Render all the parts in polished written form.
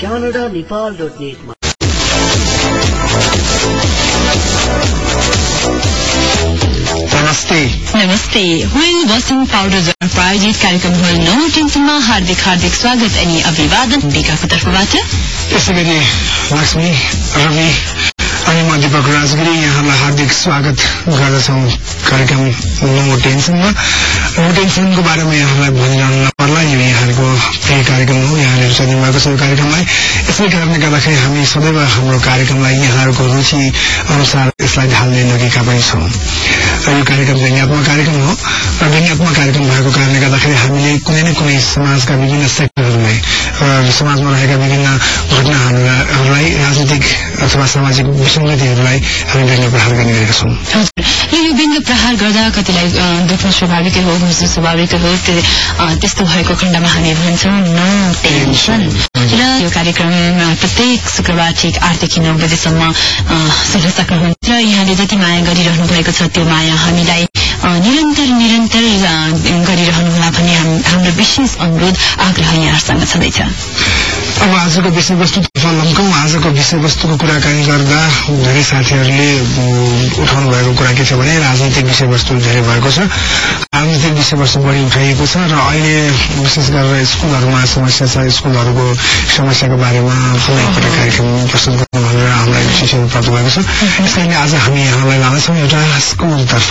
canada.nepal.net नमस्ते wheel washing powder प्रायोजित कार्यक्रम नो टेन्सनमा हार्दिक स्वागत अनि अभिवादन विकाको तर्फबाट। त्यसैगरी लक्ष्मी रवि अनि म दीपक राजगिरी यहाँलाई हार्दिक स्वागत गर्दछौं कार्यक्रम नो टेन्सनमा। नो टेन्सनको बारेमा यहाँलाई भनिरहनु नपर्ला, यो यहाँको प्रिय कार्यक्रम हो, यहाँले रुचाउने भएको छ कार्यक्रमलाई। यसै कारणले गर्दाखेरि हामी सदैव हाम्रो कार्यक्रमलाई यहाँहरूको रुचि अनुसार यसलाई ढाल्ने लगेका पनि छौं। यो कार्यक्रम व्यङ्ग्यात्मक कार्यक्रम हो र व्यङ्ग्यात्मक कार्यक्रम भएको कारणले गर्दाखेरि हामीले कुनै न कुनै समाजका विभिन्न सेक्टरहरूलाई समाजमा रहेका विभिन्न घटनाहरूलाई राजनीतिक अथवा सामाजिक विसङ्गतिहरूलाई हामी व्यङ्ग्य प्रहार गर्ने गरेका छौं। यो व्यङ्ग्य प्रहार गर्दा कतिलाई दुख्न स्वाभाविकै हो, घुस्नु स्वाभाविकै हो, त्यस्तो भएको खण्डमा हामी भन्छौं नो टेन्सन। र यो कार्यक्रम प्रत्येक शुक्रबार ठिक 8 देखि 9 बजेसम्म सुन्न सक्नुहुन्छ। र यहाँले जति माया गरिरहनु भएको छ त्यो माया हामीलाई निरन्तर गरिरहनुहोला भन्ने हाम्रो विशेष अनुरोध आग्रह यहाँसँग छँदैछ। अब आजको विषयवस्तुतर्फ लम्कौं। आजको विषयवस्तुको कुराकानी गर्दा धेरै साथीहरूले उठाउनु भएको कुरा के छ भने राजनीतिक विषयवस्तु धेरै भएको छ, राजनीतिक विषयवस्तु बढी उठाइएको छ र अहिले विशेष गरेर स्कुलहरूमा समस्या छ, स्कुलहरूको समस्याको बारेमा कुनै एउटा कार्यक्रम प्रस्तुत गर्नु भनेर हामीलाई सूचना प्राप्त भएको छ। यसैले आज हामी यहाँलाई लाँदैछौँ एउटा स्कुलतर्फ।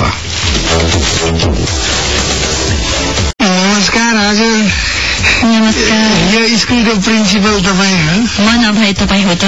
नमस्कार हजुर। नमस्कार। यो स्कुलको प्रिन्सिपल तपाईँ हो? म नभए तपाईँ हो त?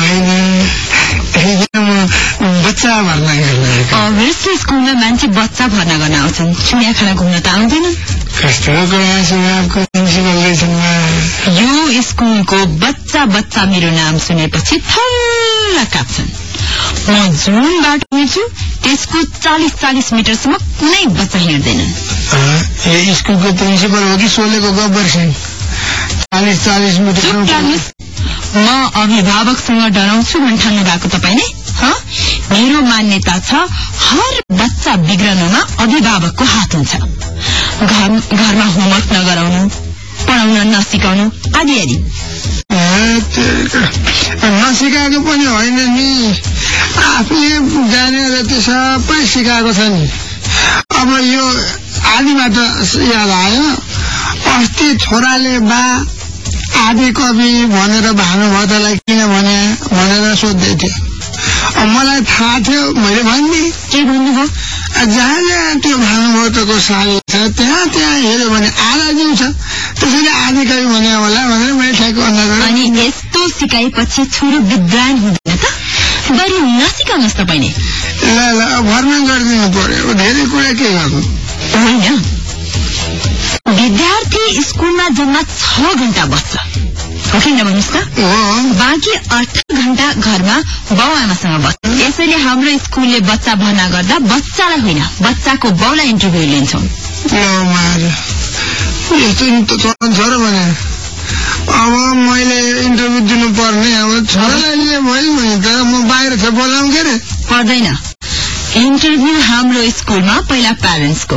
होइन, म बच्चा भर्ना गर्न। अभियसली स्कुलमा मान्छे बच्चा भर्ना गर्न आउँछन्, चिडिया खाना घुम्न त आउँदैन। कस्तो आपको प्रिन्सिपल रहेछन्। यो स्कुलको बच्चा मेरो नाम सुनेपछि थल्ला काप्छन्। म जुन बाटो हिँड्छु त्यसको 40 मिटरसम्म कुनै बच्चा हिँड्दैनन्। यो स्कुलको प्रिन्सिपल हो कि सोलेको गब्बर सिंह? 40 मिटर। म अभिभावकसँग डराउँछु भन् ठान्नु भएको तपाईले? मेरो मान्यता छ हर बच्चा बिग्रनमा अभिभावकको हात हुन्छ। घरमा होमवर्क नगराउनु, पढाउन नसिकाउनु आदि आदि। नसिकाएको पनि होइन नि, आफूले जाने जति सबै सिकाएको छ नि। अब यो आदिबाट याद आयो, अस्ति छोराले बा आदि कवि भनेर भानुभक्तलाई किन भने भनेर सोध्दै थियो। मलाई थाहा थियो, मैले भनिदिएँ। के भन्नुभयो? जहाँ जहाँ त्यो भानुभक्तको साल छ त्यहाँ हेऱ्यो भने आधा जिउ छ, त्यसैले आदि कवि भने होला भनेर मैले ठ्याक्क अन्दाज गरेँ। अनि यस्तो सिकाएपछि छोरो विद्वान हुँदैन त? बरु नसिकाउनुहोस् तपाईँले। ल भरमा गरिदिनु पर्यो, धेरै कुरा के गर्नु। होइन, विद्यार्थी स्कुलमा जम्मा 6 घण्टा बस्छ, हो कि भन्नुहोस् त? बाँकी 8 घण्टा घरमा बाउ आमासँग बस्छ। यसैले हाम्रो स्कुलले बच्चा भर्ना गर्दा बच्चालाई होइन, बच्चाको बाउलाई इन्टरभ्यू लिन्छौँ। यस्तो चलन छ र भने अब मैले इन्टरभ्यू दिनु पर्ने। अब छोरालाई लिएर भयो भने त म बाहिर छ बोलाउँ के अरे? पर्दैन। इन्टरभ्यू हाम्रो स्कुलमा पहिला प्यारेन्ट्सको।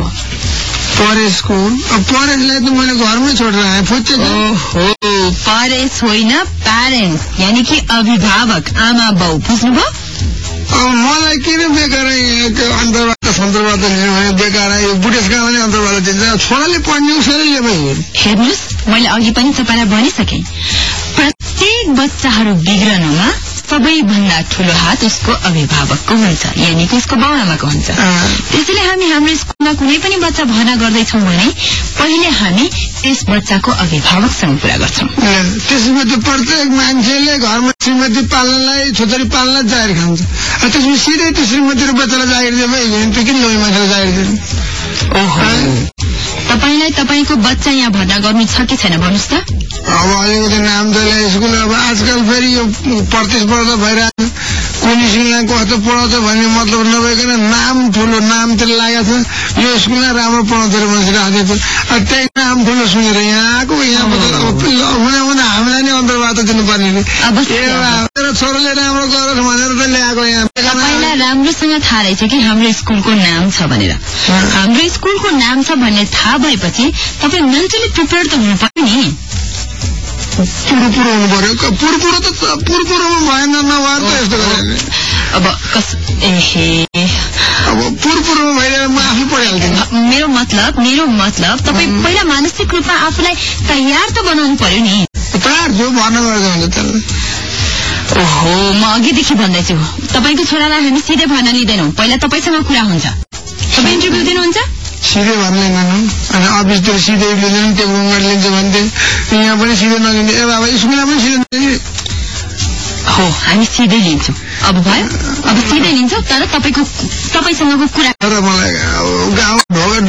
परेशलाई त मैले घरमै छोडेर आएँ। ओहो, परेश होइन, प्यारेन्ट्स यानि कि अभिभावक, आमा बाउ, बुझ्नुभयो? मलाई किन बेकार अन्तर्वार्ता सन्तर्वार्ता लिनु भने बेकार यो बुढेसकाल पनि अन्तर्वार्ता दिन्छ। छोराले पढ्ने उसैले हेर्नुहोस्, मैले अघि पनि तपाईँलाई भनिसकेँ, प्रत्येक बच्चाहरू बिग्रनुमा सबैभन्दा ठूलो हात उसको अभिभावकको हुन्छ, यानि कि उसको बाउ आमाको हुन्छ। त्यसैले हामी हाम्रो स्कुलमा कुनै पनि बच्चा भर्ना गर्दैछौँ भने पहिले हामी त्यस बच्चाको अभिभावकसँग कुरा गर्छौँ। त्यसमा त प्रत्येक मान्छेले घरमा श्रीमती पाल्नलाई, छोरी पाल्न जाहेर खान्छ। त्यसमा सिधै त्यो श्रीमती र बच्चालाई जाहेर दिए भयो, त्यो किन लोही मान्छेलाई जाहेर दिनु? ओहो, तपाईँलाई तपाईँको बच्चा यहाँ भर्ना गर्नु छ कि छैन भन्नुहोस् त? अब अलिकति नाम चले स्कुल। अब आजकल फेरि यो प्रतिस्पर्धा भइरहेको छ, कुन स्कुललाई कस्तो पढाउँछ भन्ने मतलब नभइकन नाम ठुलो नामतिर लागेको छ। यो स्कुललाई राम्रो पढाउँछ मान्छे राखेको छ, त्यही नाम ठुलो सुनेर यहाँ आएको। यहाँ हुँदा हामीलाई नै अन्तर्वार्ता दिनुपर्ने। मेरो छोराले राम्रो गरोस् भनेर त ल्याएको यहाँ। तपाईँलाई राम्रोसँग थाहा रहेछ कि हाम्रो स्कुलको नाम छ भनेर। हाम्रो स्कुलको नाम छ भन्ने थाहा भएपछि तपाईँ मेन्टली प्रिपेयर त हुनु पर्यो नि। पुरो हुनु पर्यो पुरोमा भएन नभएर त यस्तो गरेर अब अब पुरोमा भइरहेर म आफै पढिहाल्थेँ। मेरो मतलब तपाईँ पहिला मानसिक रूपमा आफूलाई तयार त बनाउनु पर्यो नि। तयार जो भर्ना गरेको हुन्छ त्यसलाई। ओहो, म अघिदेखि भन्दैछु तपाईँको छोरालाई हामी सिधै भर्ना लिँदैनौँ। पहिला तपाईँसँग कुरा हुन्छ। तपाईँ इन्टरभ्यू दिनुहुन्छ? सिधै भर्ना लिँदैनौँ अनि अफिसतिर सिधै लिँदैन, टेबलमा लिन्छ भन्थे, यहाँ पनि सिधै नलिने। ए बाबा स्कुलमा पनि सिधै नलिने हो, हामी सिधै लिन्छौँ। अब भयो, अब सिधै लिन्छौँ, तर तपाईँसँगको कुरा। तर मलाई गाउँ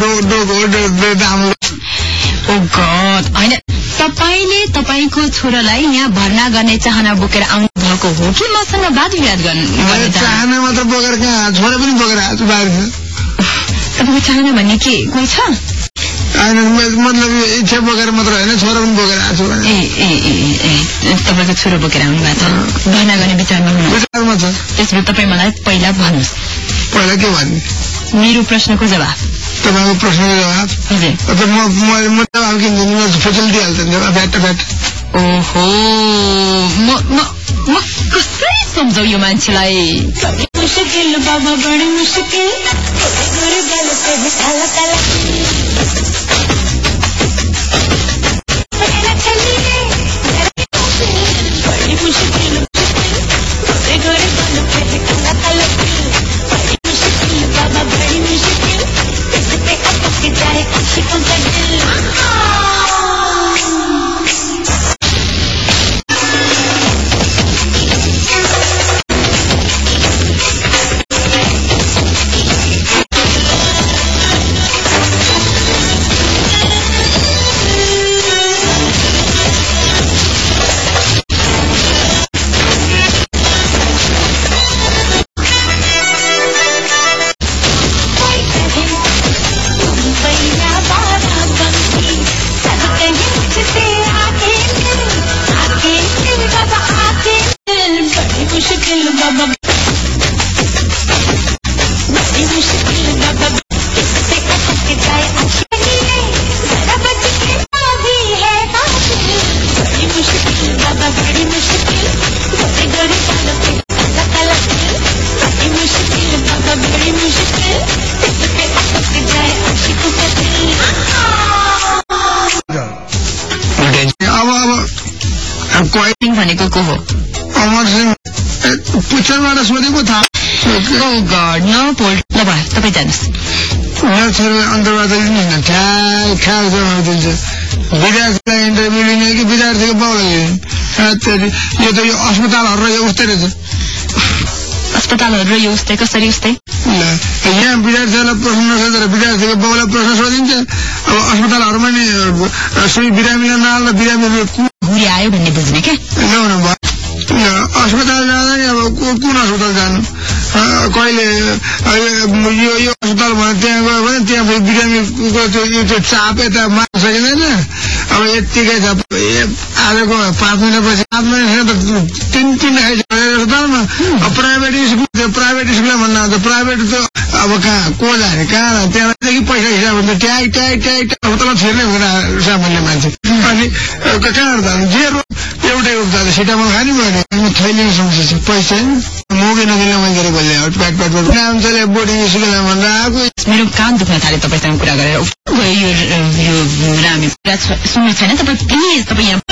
ओ गड, होइन तपाईँले तपाईँको छोरालाई यहाँ भर्ना गर्ने चाहना बोकेर आउनु भएको हो कि मसँग वाद विवाद गर्ने चाहना मात्र बोकेर कहाँ, छोरा पनि बोकेर आएको छु बाहिर। तपाईँको चाहना भन्ने के कोही छ? मतलब इच्छा बोकेर मात्र होइन, छोरा पनि बोकेर आएको छु। ए तपाईँको छोरो बोकेर आउनु भएको छ, भर्ना गर्ने विचारमा छ। त्यसमा तपाईँ मलाई पहिला भन्नुहोस्। पहिला के भन्ने? मेरो प्रश्नको जवाब। तपाईँको प्रश्नको जवाब? हजुर। म जवाब किन्छु, फुचल दिइहाल्छ फ्याट। ओहो, म कसरी सम्झौ यो मान्छेलाई? मुश्किल बाबा, बड़ी मुश्किल। भनेको को हो? अमर सिंह पुच्छरबाट सोधेको थाहा। ओ गड, न पोल्ट। ल भयो, तपाईँ जानुहोस्। मेरो छोरो अन्तर्वार्ता दिनुहुन्छ, ख्याल दिन्छ। विद्यार्थीलाई इन्टरभ्यू लिने कि विद्यार्थीको बाउलाई लिने? यो त यो अस्पतालहरू र यो उस्तै रहेछ। अस्पतालहरू र यो उस्तै कसरी उस्तै? यहाँ विद्यार्थीलाई प्रश्न नसोधेर विद्यार्थीको बाउलाई प्रश्न सोधिन्छ। अब अस्पतालहरूमा नि सुई बिरामीलाई नहाल्दा बिरामी घुरी आयो भन्ने बुझ्ने क्या? अस्पताल जाँदा नि अब कुन अस्पताल जानु? कहिले यो अस्पताल भने त्यहाँ गयो भने त्यहाँ बिरामीको त्यो चाप यता मार्न सकिँदैन। अब यत्तिकै छ, आजको 5 महिनापछि 7 महिना त 3 अस्पतालमा। प्राइभेट स्कुल भन्नु आउँछ, प्राइभेट त अब कहाँ को जाने, कहाँ त्यहाँदेखि पैसा हिसाब हुन्छ, ट्याक अस्पतालमा छिर्ने हुँदैन सामान्य मान्छे। अनि कहाँ जानु? जे एउटै उपचार सिटामल खाने भयो। थैलीमा समस्या छ, पैसा मोगी नदिने मान्छेले बोल्ने प्याट नाम चले बोर्डिङ स्कुलमा भनेर आएको। मेरो कान दुख्न थाले तपाईँसँग कुरा गरेर। यो रामी कुरा सुन्नु छैन तपाईँ? प्लिज तपाईँ यहाँ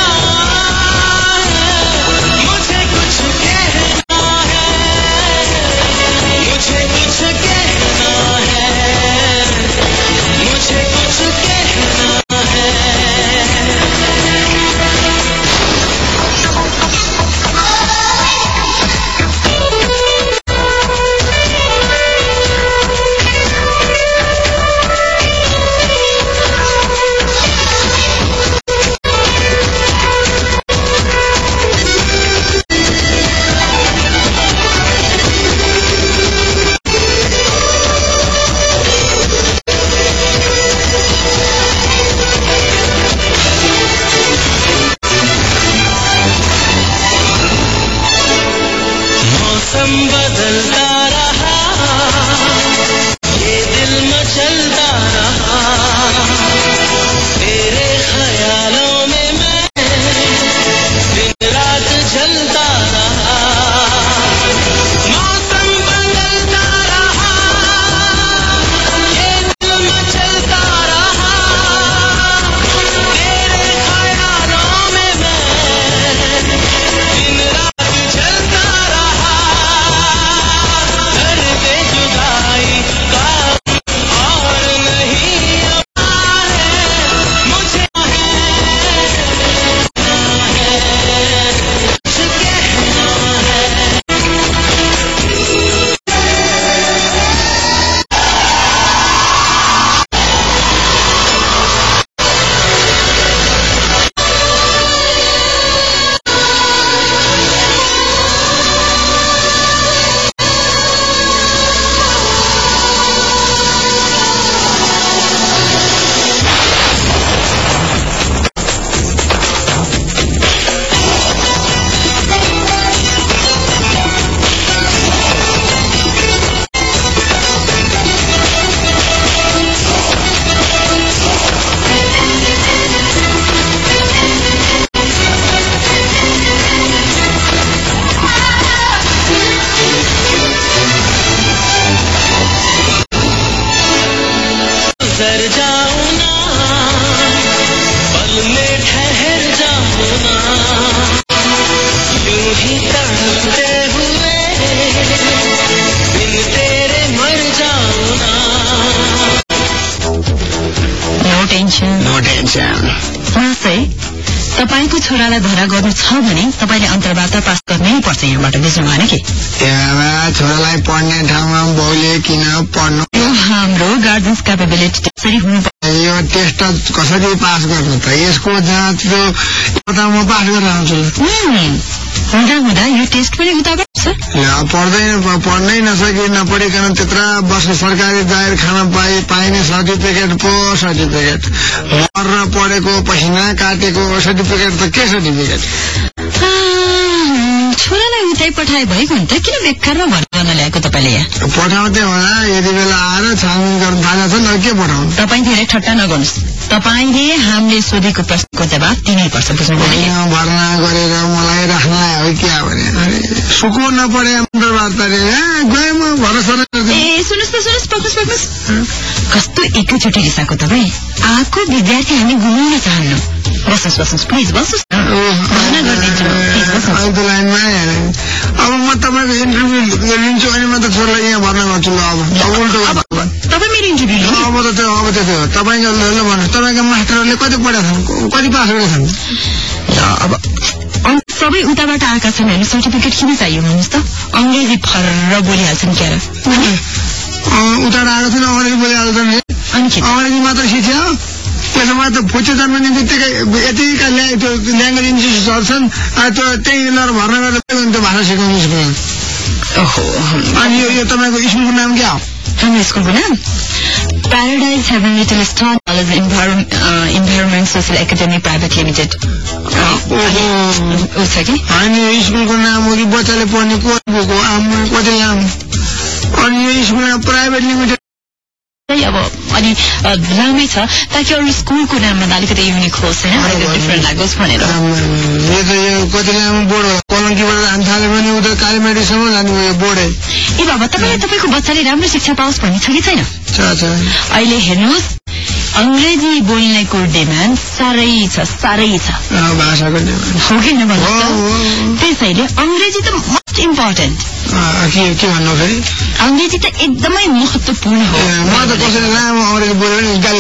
छोरालाई भरा गर्नु छ भने तपाईँले अन्तर्वार्ता पास गर्नै पर्छ यहाँबाट, बुझ्नु भएन कि? छोरालाई पढ्ने ठाउँमा बाउले किन पढ्नु? यो हाम्रो गार्जेन्स क्यापेबिलिटी त्यसरी हुनुपर्छ। यो टेस्ट कसरी पास गर्नु त? यसको जाँच म पास गरेर आउँछु। हुँदा यो टेस्ट पनि उताबाट छ। पढ्नै नसकि नपढिकन त्यत्र वर्ष सरकारी दायर खान पाइने सर्टिफिकेट पो सर्टिफिकेट, मर्न पढेको पसिना काटेको सर्टिफिकेट त के सर्टिफिकेट? छोरालाई उतै पठाए भएको नि त, किन बेकारमा भर्ना गर्न ल्याएको तपाईँले यहाँ? पठाउँदै होला, यति बेला आएर छानबिन गर्नु थाल्छ न, के पठाउनु? तपाईँ धेरै ठट्टा नगर्नुहोस्। तपाईँले हामीले सोधेको प्रश्नको जवाब दिनैपर्छ, बुझ्नुभयो? भर्ना गरेर मलाई राख्न आयो क्या भने सुको नपढे अन्तर्वार्ताले गए म भरोसा सुन्नुहोस् कस्तो एकैचोटि रिसाएको तपाईँ? आएको विद्यार्थी हामी गुमाउन चाहन्नु। बस्नुहोस् प्लिज, बस्नुहोस् न, भर्ना गरिदिन्छु प्लिज, बस्नुहोस्। अब म तपाईँको इन्टरभ्यू लिन्छु अनि म त छोरालाई यहाँ भर्ना गर्छु। ल अब उल्टो तपाईँ मेरो इन्टरभ्यू लिनु? अब त त्यो तपाईँको भन्नुहोस्, तपाईँको मास्टरहरूले कति पढाएको छन्, कति पास गरेका छन्? अब सबै उताबाट आएका छन् भने सर्टिफिकेट किन चाहियो भन्नुहोस् त? अङ्ग्रेजी फर्र बोलिहाल्छन् क्या? उताबाट आएको छैन, अङ्ग्रेजी बोलिहाल्छन्। अङ्ग्रेजी मात्र शिक्षा त्यसमा त फुच्चे जन्मने बित्तिकै यतिका ल्याङ्ग्वेज इन्स्टिट्युटहरू छन्, त्यो त्यही लिएर भर्ना गरेर त्यो भाषा सिकाउनु स्कुलमा। अनि यो तपाईँको स्कुलको नाम के हो? हाम्रो स्कुलको नाम paradise heaven little star college environment social academy private limited छ कि? अनि यो स्कुलको नाम हो कि बच्चाले पढ्ने कोर्सबुक हो? कति लामो? अनि यो स्कुलमा प्राइभेट लिमिटेड अब अलि लामै छ ताकि अरू स्कुलको नाममा अलिकति युनिक होस् होइन, डिफ्रेन्ट लागोस् भनेर। यो त यो कति लामो बोर्ड हो, कलङ्कीबाट जान थाल्यो भने उता कालीमाटीसम्म जानु यो बोर्डै। ए बाबा, तपाईँको बच्चाले राम्रो शिक्षा पाओस् भन्ने छ कि छैन? अहिले हेर्नुहोस्, अङ्ग्रेजी बोल्नेको डिमान्ड साह्रै छ भाषाको डिमान्ड हो कि नभन्नुहोस्? त्यसैले अङ्ग्रेजी त मोस्ट इम्पोर्टेन्ट। के भन्नु फेरि? अङ्ग्रेजी त एकदमै महत्त्वपूर्ण हो। म त कसैले लामो अङ्ग्रेजी बोल्यो भने गाली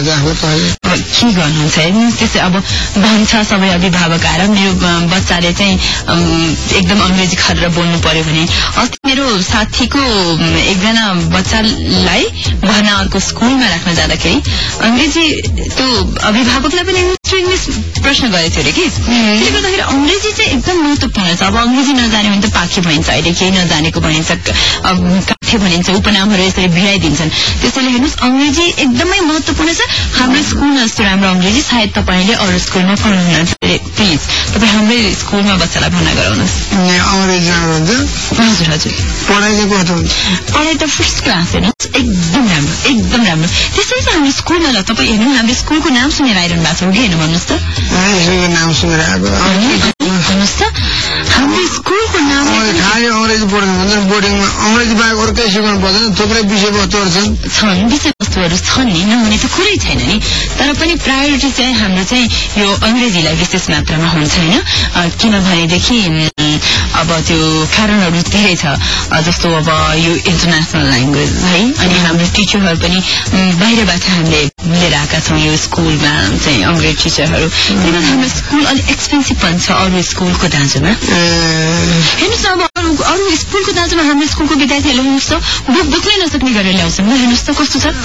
के गर्नुहुन्छ हेर्नुहोस्, त्यसै अब भन्छ सबै अभिभावक आएर मेरो बच्चाले चाहिँ एकदम अङ्ग्रेजी खरेर बोल्नु पर्यो भने। अस्ति मेरो साथीको एकजना बच्चालाई भर्ना अर्को स्कुलमा राख्न जाँदाखेरि अङ्ग्रेजी त्यो अभिभावकलाई पनि इङ्ग्लिस प्रश्न गरेको थियो अरे कि। त्यसले गर्दाखेरि अङ्ग्रेजी चाहिँ एकदम महत्त्वपूर्ण छ। अब अङ्ग्रेजी नजाने भने त पाखी भनिन्छ, अहिले केही नजानेको भनिन्छ, काठे भनिन्छ, उपनामहरू यसरी भिडाइदिन्छन्। त्यसैले हेर्नुहोस्, अङ्ग्रेजी एकदमै महत्त्वपूर्ण छ। हाम्रो स्कुलमा जस्तो राम्रो अङ्ग्रेजी सायद तपाईँले अरू स्कुलमा पढाउनुहुन्छ। प्लिज तपाईँ हाम्रै स्कुलमा बच्चालाई भर्ना गराउनुहोस्। अङ्ग्रेजी राम्रो हुन्छ? हजुर हजुर। पढाइ चाहिँ कस्तो हुन्छ? पढाइ त फर्स्ट क्लास हेर्नुहोस्, एकदम राम्रो। त्यसै चाहिँ हाम्रो स्कुलमा ल तपाईँ हेर्नु, हाम्रो स्कुलको नाम सुनेर आइरहनु भएको छ हो कि हेर्नु भन्नुहोस् त? नाम सुनेर आएको भन्नुहोस् त, हाम्रो स्कुलको नाम खालि अङ्ग्रेजी पढ्नु भन्छ। बोर्डिङमा अङ्ग्रेजी बाहेक अरू केही सिकाउनु पर्दैन, थुप्रै विषयवस्तुहरू छन्। विषयवस्तुहरू छन् नि, नहुने त कुरै छैन नि। तर पनि प्रायोरिटी चाहिँ हाम्रो चाहिँ यो अङ्ग्रेजीलाई विशेष मात्रामा हुन्छ होइन, किनभनेदेखि अब त्यो कारणहरू धेरै छ। जस्तो अब यो इन्टरनेसनल ल्याङ्ग्वेज है, अनि हाम्रो टिचरहरू पनि बाहिरबाट हामीले लिएर आएका छौँ यो स्कुलमा चाहिँ अङ्ग्रेजी टिचरहरू। किनभने हाम्रो स्कुल अलिक एक्सपेन्सिभ पनि छ अरू स्कुलको दाँजोमा। हेर्नुहोस् न, अब अरू स्कुलको दाँजोमा हाम्रो स्कुलको विद्यार्थीहरूले हेर्नुहोस् त बुक बोक्नै नसक्ने गरेर ल्याउँछन्। हेर्नुहोस् त कस्तो छ।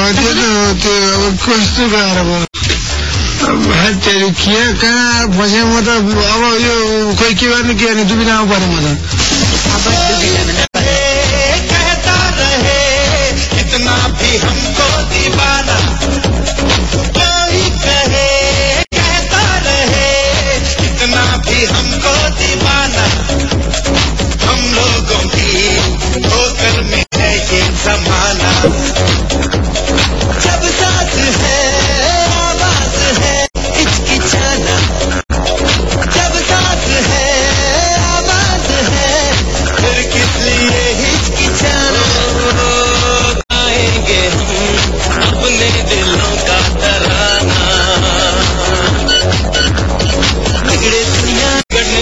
कहाँ फसे म त। अब यो खोइ के गर्ने दुविधामा पऱ्यो म त। कहता रहे इतना भी हमको दीवाना, कोई कहे कहता रहे इतना भी हमको दीवाना, हम लोगों की ठोकर में है ये जमाना। जब साथ है आवाज है हिचकिचाना, जब साथ है आवाज है फिर किस लिए हिचकिचाना। गाएंगे हम अपने दिलों का तराना, बिगड़े दुनिया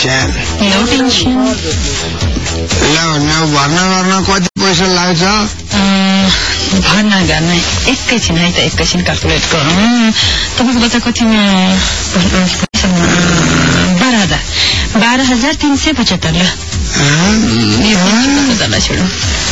टेन्सन नो टेन्सन ल भर्ना गर्न कति पैसा लाग्छ भर्ना गर्न एकैछिन है त एकैछिन क्यालकुलेट गरौँ तपाईँको बच्चा कतिमा 12,375 ल छोडौँ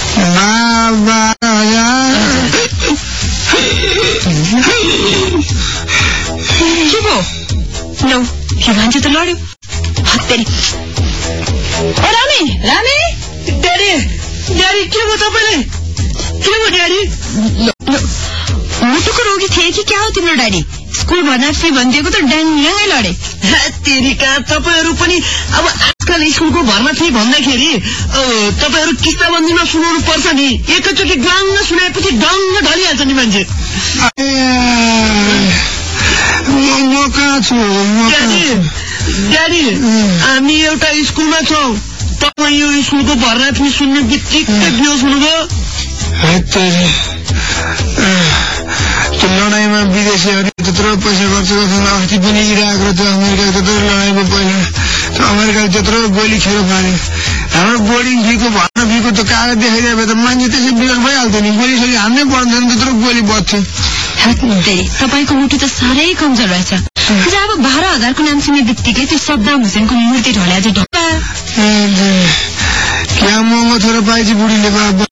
12,000 के भो लौ के भन्छ त लड्यो हत्तेरी रामे ड्याडी के भयो तपाईँले के भयो ड्याडी मुटुको रोगी थिए कि क्या हो तिम्रो ड्याडी स्कुल भर्ना फी भनिदिएको त ड्याङ्गै लडे तेरिका तपाईँहरू पनि अब आजकल स्कुलको भर्ना फी भन्दाखेरि तपाईँहरू किस्ताबन्दीमा सुनाउनु पर्छ नि एकैचोटि गाङ्ग सुनाएपछि डङ्ग ढलिहाल्छ नि मान्छे म कहाँ छु ड्याडी हामी एउटा स्कुलमा छौँ तपाईँ यो स्कुलको भर्ना फी सुन्ने बित्तिकै बेहोस हुनुभयो त्यो लडाईँमा विदेशीहरू त्यत्रो पैसा खर्च गर्छन् अस्ति पनि इराक र त्यो अमेरिका त्यत्रो लडाईँको पहिला त्यो अमेरिकाले त्यत्रो गोली खेर पार्यो हाम्रो बोर्डिङ फीको भर्ना फीको त कागज देखाइदिए भए त मान्छे त्यसै बिगड भइहाल्थ्यो नि गोली सोली हान्नै पर्दैन त्यत्रो गोली बज्थ्यो तपाईँको मुटु त साह्रै कमजोर रहेछ अब 12,000को नाम सुन्ने बित्तिकै त्यो सद्दाम हुसेनको मूर्ति ढल्या चाहिँ ढोका क्या महँगो छोरो पाएपछि बुढीले बाबा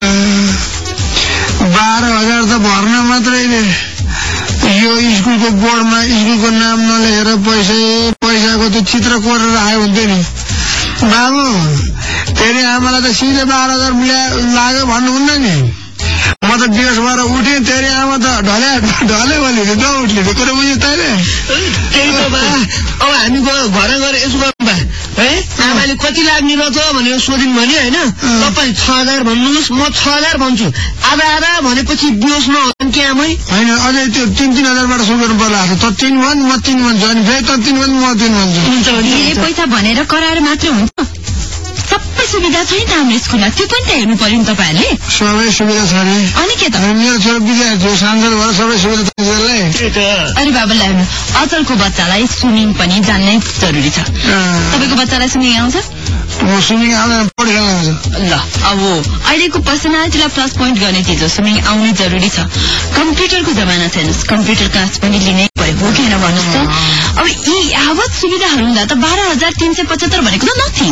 12,000 त भर्ना मात्रैले यो स्कुलको बोर्डमा स्कुलको नाम नलेखेर पैसाको त्यो चित्र कोरेर आयो हुन्थ्यो नि बाबु तेरि आमालाई त सिधै 12,000 लाग्यो भन्नुहुन्न नि म त बेहोस भएर उठेँ तेरि आमा त ढले भने नउठ्ने कुरो बुझ्यो तैँले त्यही त बा अब हामी घर गएर यसो गरौँ बा है आमाले कति लाग्ने रहेछ भनेर सोधिन् भने होइन तपाईँ 6,000 भन्नुहोस् म 6,000 भन्छु आधा भनेपछि बेहोस नहोस् कि आमै होइन अझै त्यो 3,000बाट सुरु गर्नु पर्ला त 3 भन् म 3 भन्छु अनि फेरि त 3 भन् म 3 भन्छु पैसा भनेर कराएर मात्र हुन्छ सबै सुविधा छ नि त हाम्रो स्कुलमा त्यो पनि त हेर्नु पर्यो नि तपाईँहरूले सबै सुविधा छ नि अनि के त मेरो छोरो विद्यार्थी हो सांसद भएर सबै सुविधा छ अरे बाबालाई अचलको बच्चालाई स्विमिङ पनि जान्नै जरुरी छ तपाईँको बच्चालाई स्विमिङ आउँछ स्विमिङ आउँदैन पौडी खेल्न आउँछ ल अब अहिलेको पर्सनालिटीलाई प्लस पोइन्ट गर्ने चिज हो स्विमिङ आउनै जरुरी छ कम्प्युटरको जमाना छ हेर्नुहोस् कम्प्युटर क्लास पनि लिनै पर्यो हो कि होइन भन्नुहोस् त अब यी यावत सुविधाहरू हुँदा त 12,375 भनेको त नथिङ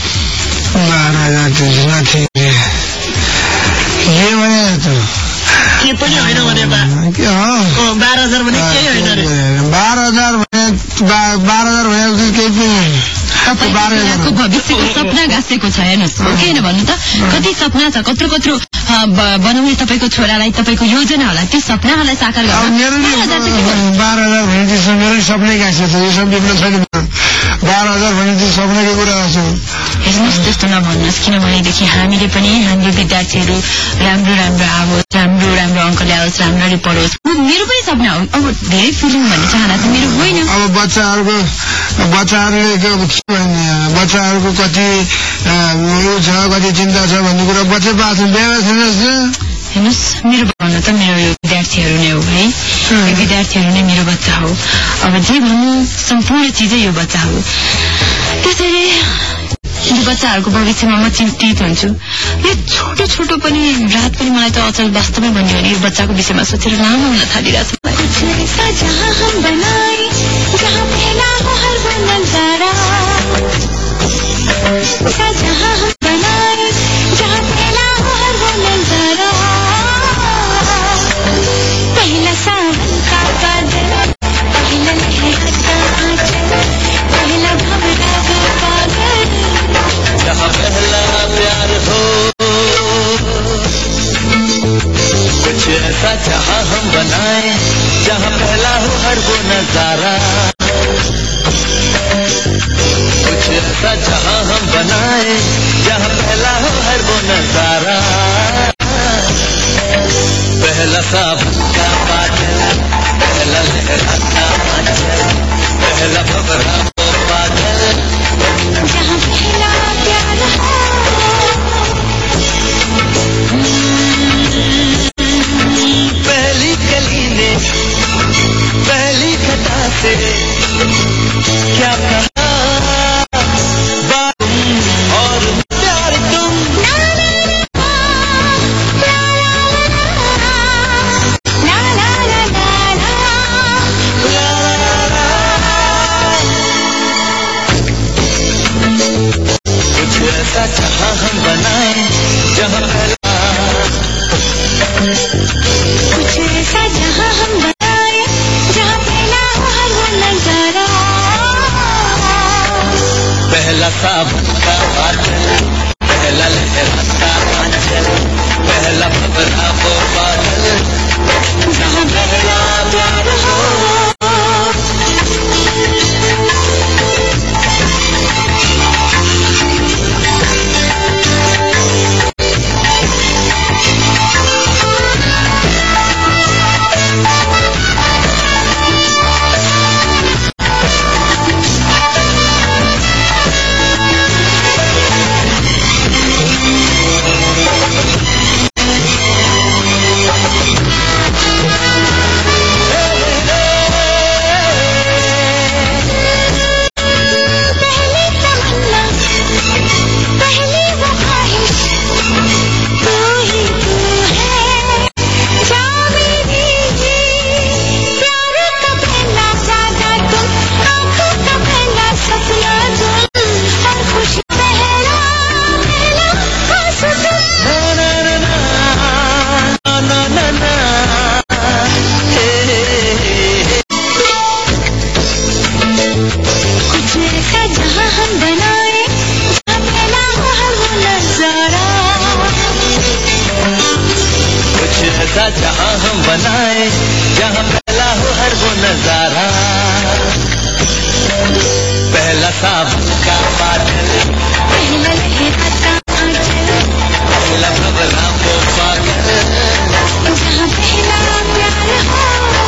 12,000 के भने त के पनि होइन भने बा 12,000 भने केही होइन रे 12,000 भने 12,000 भने केही पनि तपाईँको भविष्यको सपना गाँसेको छ हेर्नुहोस् हो कि होइन भन्नु त कति सपना छ कत्रो बनाउने तपाईँको छोरालाई तपाईँको योजनाहरूलाई त्यो सपनाहरूलाई साकार गर्न 12,000 भने त्यसमा मेरै सपनै गाँसेको छ यो सब बिग्न छैन 12,000 भने त्यो सपनाको कुरा छ हेर्नुहोस् त्यस्तो नभन्नुहोस् किनभनेदेखि हामीले पनि हाम्रो विद्यार्थीहरू राम्रो आओस् राम्रो अङ्क ल्याओस् राम्ररी पढोस् मेरो पनि सपना हो अब धेरै फिलिङ भन्ने चाहना त मेरो होइन अब बच्चाहरूको कति उयो छ कति चिन्ता छ भन्ने कुरा बच्चै पाएको हेर्नुहोस् मेरो भन्नु त मेरो यो विद्यार्थीहरू नै हो है यो विद्यार्थीहरू नै मेरो बच्चा हो अब जे भन्नु सम्पूर्ण चिजै यो बच्चा हो त्यसैले यो बच्चाहरूको भविष्यमा म चिन्तित हुन्छु यो छोटो पनि रात पनि मलाई त अचल वास्तवमै भन्यो भने यो बच्चाको विषयमा सोचेर लामो हुन थालिरहेछ ऐसा जहां हम बनाए जहां पहला हो हर वो नजारा कुछ ऐसा जहां हम बनाए जहां पहला हो हर वो नजारा पहला सावन का बादल पहला लहराता आंचल पहला भंवरा वो बादल जहां पहला प्यार पहली कली ने पहली घटा से क्या कहा पहला सावन का बादल, पहला लहराता आंचल, पहला भवरा वो बादल, जहाँ पहला प्यार हो। जहाँ हम बनाए, जहाँ पहला हो हर वो नजारा, पहला सावन का बादल, पहला लहराता आंचल, पहला भंवरा वो पागल, जहाँ पहला प्यार हो।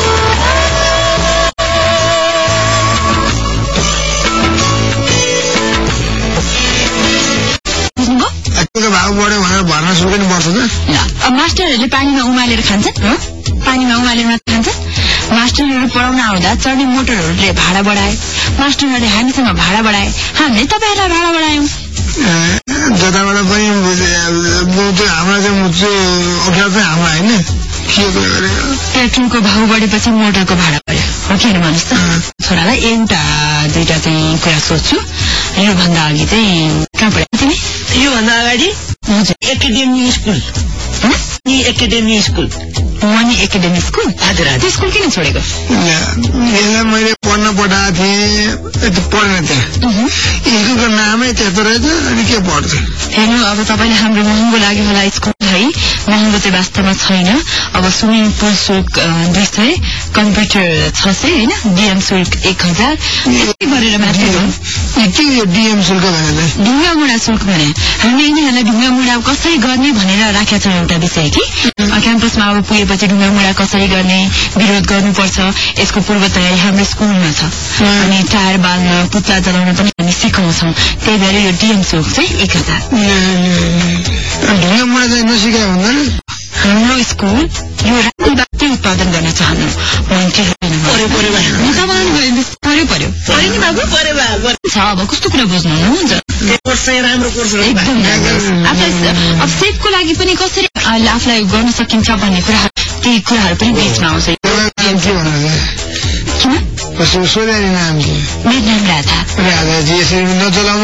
भाव बढ्यो भनेर भर्न सुरु पनि पर्छ त। अब मास्टरहरूले पानीमा उमालेर खान्छन्, पानीमा उमालेर मात्र खान्छन्। मास्टरहरू पढाउन आउँदा चढ्ने मोटरहरूले भाडा बढाए, मास्टरहरूले हामीसँग भाडा बढाए, हामीले तपाईँहरूलाई भाडा बढायौँ। जताबाट पनि हाम्रो चाहिँ अप्ठ्यारो चाहिँ हाम्रो होइन, के गरेको। पेट्रोलको भाउ बढेपछि मोटरको भाडा बढ्यो, हो कि होइन भन्नुहोस् त। छोरालाई एउटा दुईटा चाहिँ कुरा सोध्छु। योभन्दा अघि चाहिँ कहाँ पढ्यो तिमी? योभन्दा अगाडि हजुर academy school, academy school, Mani academy school. हजुर त्यो स्कुल किन छोडेको? यसलाई मैले पढ्न पठाएको थिएँ, पढ्न त्यहाँ स्कुलको नामै त्यस्तो रहेछ, अनि के पढ्छ। हेर्नु, अब तपाईँले हाम्रो महँगो लाग्यो होला स्कुल है, महँगो चाहिँ वास्तवमा छैन। अब स्विमिङ पुल शुल्क 200, कम्प्युटर 600 होइन, डिएम शुल्क 1000 गरेर मात्रै हो। के यो डिएम शुल्क भनेर ढुङ्गामुढा शुल्क भने हामीले यिनीहरूलाई ढुङ्गामुढा कसरी गर्ने भनेर राखेका छौँ एउटा विषय कि क्याम्पसमा अब पुगेपछि ढुङ्गामुढा कसरी गर्ने, विरोध गर्नुपर्छ, यसको पूर्व तयारी हाम्रो स्कुलमा छ। अनि टायर बाल्न, पुत्ला जलाउन पनि हामी सिकाउँछौँ। त्यही भएर यो डिएम शुल्क चाहिँ 1000। ढुङ्गामुढा चाहिँ नसिकायो हुँदैन। हाम्रो स्कुल यो रातिबाटै उत्पादन गर्न चाहनु छ। अब कस्तो कुरा बुझ्नुहुन्छ? अब सेफको लागि पनि कसरी आफूलाई गर्न सकिन्छ भन्ने कुरा, त्यही कुराहरू पनि बीचमा आउँछ। किन सोधेर नाम के? मेरो नाम राधा। राधाजी यसरी नचलाउनु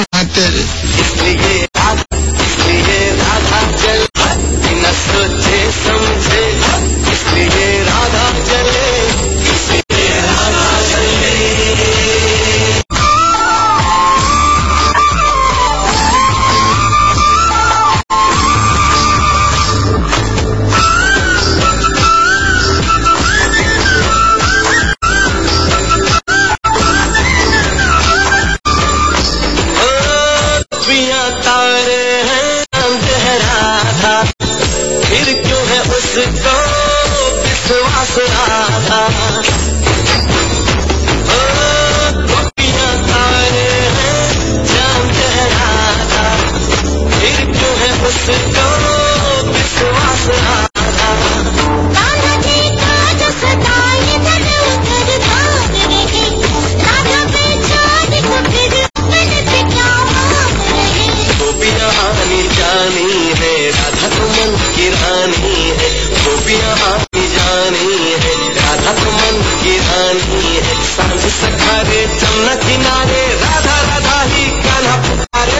सोचे समझे इसलिए राधा चले, इसलिए राधा चले। तारे हैं अंधेरा था, फिर क्यों है उसको विश्वास आधा। गोपियां तारे हैं चांद चेहरा था, फिर क्यों है उसको विश्वास आधा। गोपियां आनी जानी है, राधा तो मन की रानी है। गोपियां आनी जानी है, राधा तो मन की रानी है। सांझ सखारे जमुना किनारे, राधा राधा ही गाना पुकारे।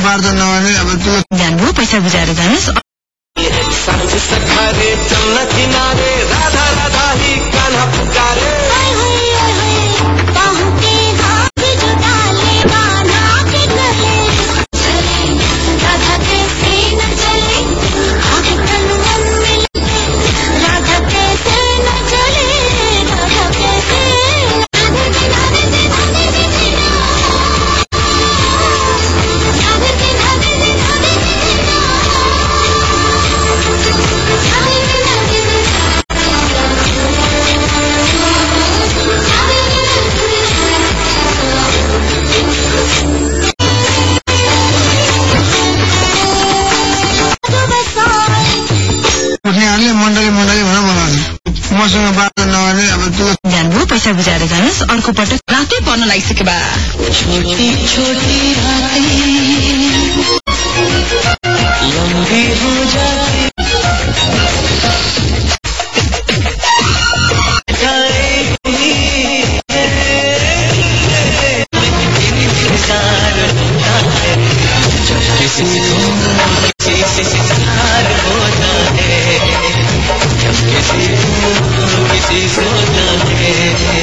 बार्ता नगर्ने अब जानुभयो पैसा बुझाएर जानुहोस् सांझ सखारे जमुना किनारे राधा राधा ही कान्हा पुकारे मसँग बार्ता नगर्ने अब जानुभयो पैसा बुझाएर जानुहोस् अर्को पटक रातै पर्न लागिसक्यो बा छोटी छोटी रातें लंबी हो जाती इंतजार होता है जब किसी को किसी से प्यार होता है जब किसी से होता है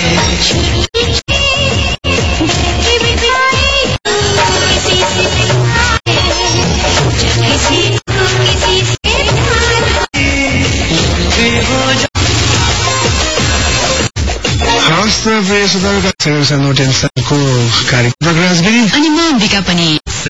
हवस् त प्रिय श्रोताहरूका नो टेन्सनको कार्यक्रम प्रकाश गिरी अनि म अम्बिका पनि